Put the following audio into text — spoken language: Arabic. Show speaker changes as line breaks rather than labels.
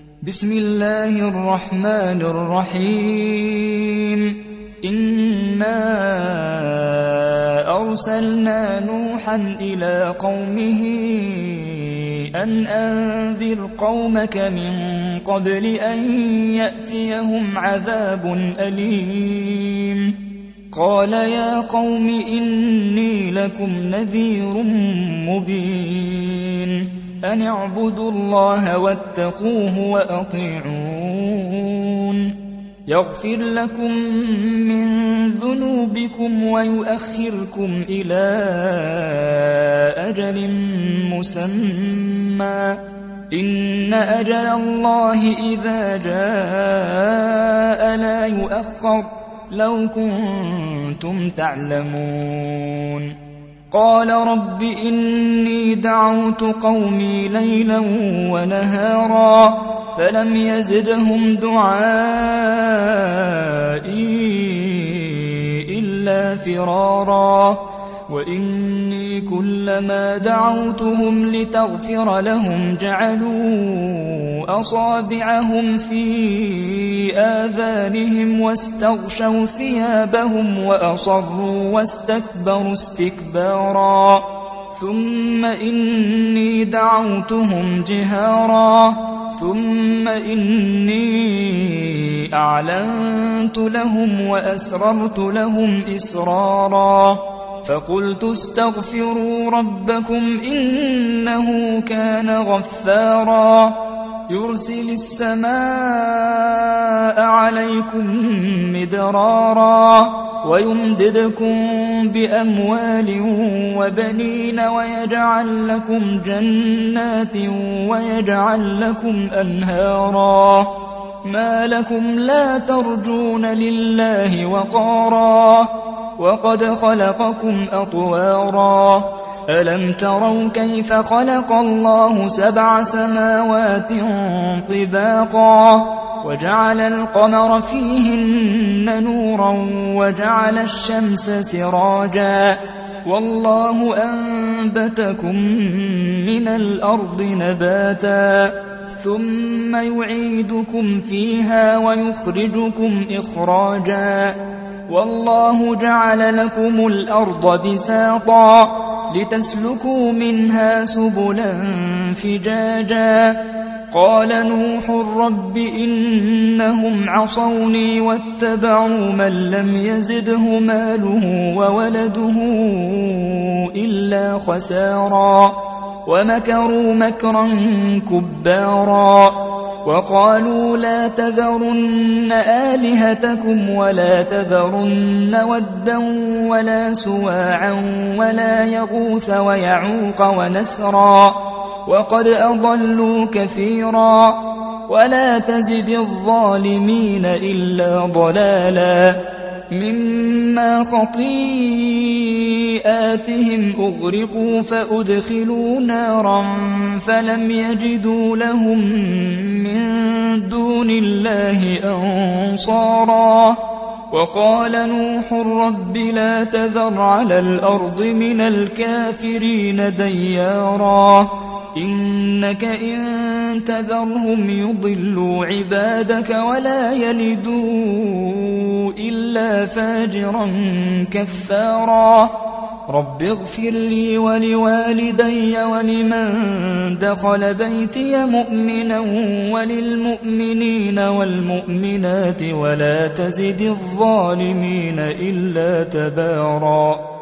بسم الله الرحمن الرحيم. إنا أرسلنا نوحا إلى قومه أن أنذر قومك من قبل أن يأتيهم عذاب أليم. قال يا قوم إني لكم نذير مبين أن اعبدوا الله واتقوه وأطيعون يغفر لكم من ذنوبكم ويؤخركم إلى أجل مسمى إن أجل الله إذا جاء لا يؤخر لو كنتم تعلمون. قال رب إني دعوت قومي ليلا ونهارا فلم يزدهم دعائي إلا فرارا وإني كلما دعوتهم لتغفر لهم جعلوا أصابعهم في آذانهم واستغشوا ثيابهم وأصروا واستكبروا استكبارا ثم إني دعوتهم جهارا ثم إني أعلنت لهم وأسررت لهم إسرارا فقلت استغفروا ربكم إنه كان غفارا يرسل السماء عليكم مدرارا ويمددكم بأموال وبنين ويجعل لكم جنات ويجعل لكم أنهارا ما لكم لا ترجون لله وقارا وقد خلقكم أطوارا ألم تروا كيف خلق الله 7 سماوات طباقا وجعل القمر فيهن نورا وجعل الشمس سراجا والله أنبتكم من الأرض نباتا ثم يعيدكم فيها ويخرجكم إخراجا والله جعل لكم الأرض بساطا لتسلكوا منها سبلا فجاجا قال نوح رب إنهم عصوني واتبعوا من لم يزده ماله وولده إلا خسارا ومكروا مكرا كبارا وقالوا لا تذرن آلهتكم ولا تذرن ودا ولا سواعا ولا يغوث ويعوق ونسرا وقد أضلوا كثيرا ولا تزد الظالمين إلا ضلالا مما خطيئاتهم أغرقوا فأدخلوا نارا فلم يجدوا لهم من دون الله أنصارا وقال نوح رب لا تذر على الأرض من الكافرين ديارا إنك إن تذرهم يضلوا عبادك ولا يلدوا إلا فاجرا كفارا رب اغفر لي ولوالدي ولمن دخل بيتي مؤمنا وللمؤمنين والمؤمنات ولا تزد الظالمين إلا تبارا.